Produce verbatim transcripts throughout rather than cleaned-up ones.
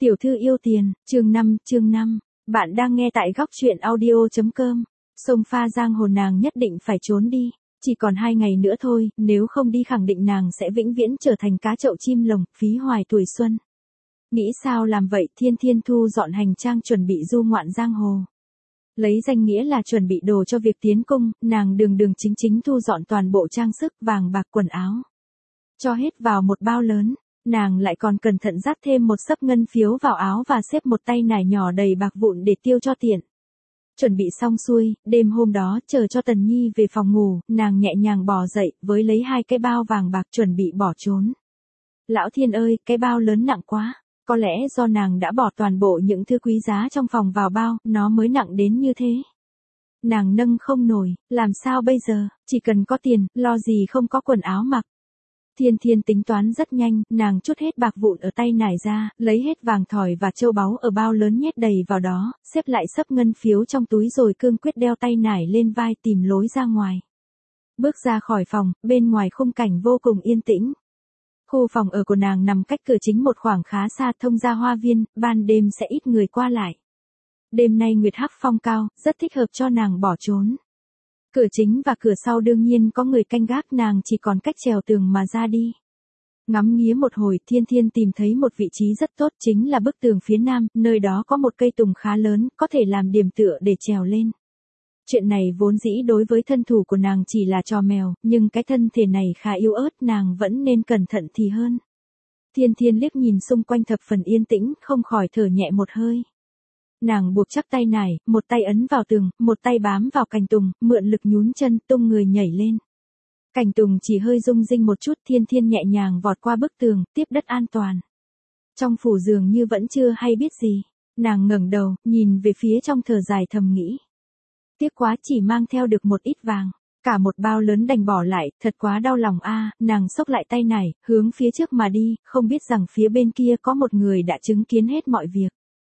Tiểu thư yêu tiền, chương năm, chương năm. Bạn đang nghe tại góc truyện audio chấm com. Sông pha giang hồ nàng nhất định phải trốn đi. Chỉ còn hai ngày nữa thôi, nếu không đi khẳng định nàng sẽ vĩnh viễn trở thành cá chậu chim lồng, phí hoài tuổi xuân. Nghĩ sao làm vậy, Thiên Thiên thu dọn hành trang chuẩn bị du ngoạn giang hồ. Lấy danh nghĩa là chuẩn bị đồ cho việc tiến cung, nàng đường đường chính chính thu dọn toàn bộ trang sức, vàng bạc, quần áo. Cho hết vào một bao lớn. Nàng lại còn cẩn thận dắt thêm một xấp ngân phiếu vào áo và xếp một tay nải nhỏ đầy bạc vụn để tiêu cho tiện. Chuẩn bị xong xuôi, đêm hôm đó chờ cho Tần Nhi về phòng ngủ, nàng nhẹ nhàng bò dậy, với lấy hai cái bao vàng bạc chuẩn bị bỏ trốn. Lão Thiên ơi, cái bao lớn nặng quá, có lẽ do nàng đã bỏ toàn bộ những thứ quý giá trong phòng vào bao, nó mới nặng đến như thế. Nàng nâng không nổi, làm sao bây giờ, chỉ cần có tiền, lo gì không có quần áo mặc. Thiên Thiên tính toán rất nhanh, nàng trút hết bạc vụn ở tay nải ra, lấy hết vàng thỏi và châu báu ở bao lớn nhét đầy vào đó, xếp lại xấp ngân phiếu trong túi rồi cương quyết đeo tay nải lên vai tìm lối ra ngoài. Bước ra khỏi phòng, bên ngoài khung cảnh vô cùng yên tĩnh. Khu phòng ở của nàng nằm cách cửa chính một khoảng khá xa thông ra hoa viên, ban đêm sẽ ít người qua lại. Đêm nay nguyệt hắc phong cao, rất thích hợp cho nàng bỏ trốn. Cửa chính và cửa sau đương nhiên có người canh gác, nàng chỉ còn cách trèo tường mà ra đi. Ngắm nghía một hồi, Thiên Thiên tìm thấy một vị trí rất tốt, chính là bức tường phía nam, nơi đó có một cây tùng khá lớn, có thể làm điểm tựa để trèo lên. Chuyện này vốn dĩ đối với thân thủ của nàng chỉ là trò mèo, nhưng cái thân thể này khá yếu ớt, nàng vẫn nên cẩn thận thì hơn. Thiên Thiên liếc nhìn xung quanh thập phần yên tĩnh, không khỏi thở nhẹ một hơi. Nàng buộc chắc tay nải, một tay ấn vào tường, một tay bám vào cành tùng, mượn lực nhún chân, tung người nhảy lên. Cành tùng chỉ hơi rung rinh một chút, Thiên Thiên nhẹ nhàng vọt qua bức tường, tiếp đất an toàn. Trong phủ dường như vẫn chưa hay biết gì. Nàng ngẩng đầu, nhìn về phía trong thở dài thầm nghĩ. Tiếc quá, chỉ mang theo được một ít vàng. Cả một bao lớn đành bỏ lại, thật quá đau lòng a. Nàng xốc lại tay nải, hướng phía trước mà đi, không biết rằng phía bên kia có một người đã chứng kiến hết mọi việc.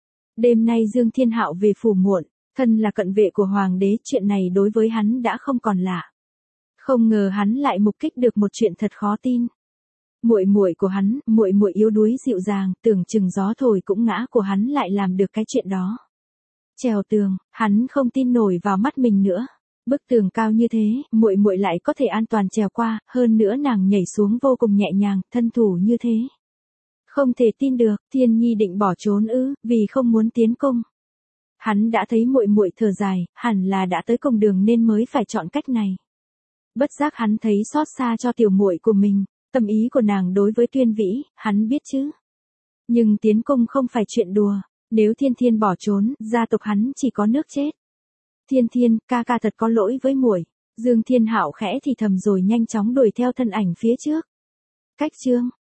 Đêm nay Dương Thiên Hạo về phủ muộn, thân là cận vệ của hoàng đế, chuyện này đối với hắn đã không còn lạ. Không ngờ hắn lại mục kích được một chuyện thật khó tin. Muội muội của hắn, muội muội yếu đuối dịu dàng, tưởng chừng gió thổi cũng ngã của hắn lại làm được cái chuyện đó. Trèo tường, hắn không tin nổi vào mắt mình nữa. Bức tường cao như thế, muội muội lại có thể an toàn trèo qua, hơn nữa nàng nhảy xuống vô cùng nhẹ nhàng, thân thủ như thế. Không thể tin được, Thiên Nhi định bỏ trốn ư, vì không muốn tiến cung. Hắn đã thấy muội muội thở dài, hẳn là đã tới cùng đường nên mới phải chọn cách này. Bất giác hắn thấy xót xa cho tiểu muội của mình, tâm ý của nàng đối với Tuyên Vĩ, hắn biết chứ. Nhưng tiến cung không phải chuyện đùa, nếu Thiên Thiên bỏ trốn, gia tộc hắn chỉ có nước chết. Thiên Thiên, ca ca thật có lỗi với muội. Dương Thiên Hạo khẽ thì thầm rồi nhanh chóng đuổi theo thân ảnh phía trước. Cách chương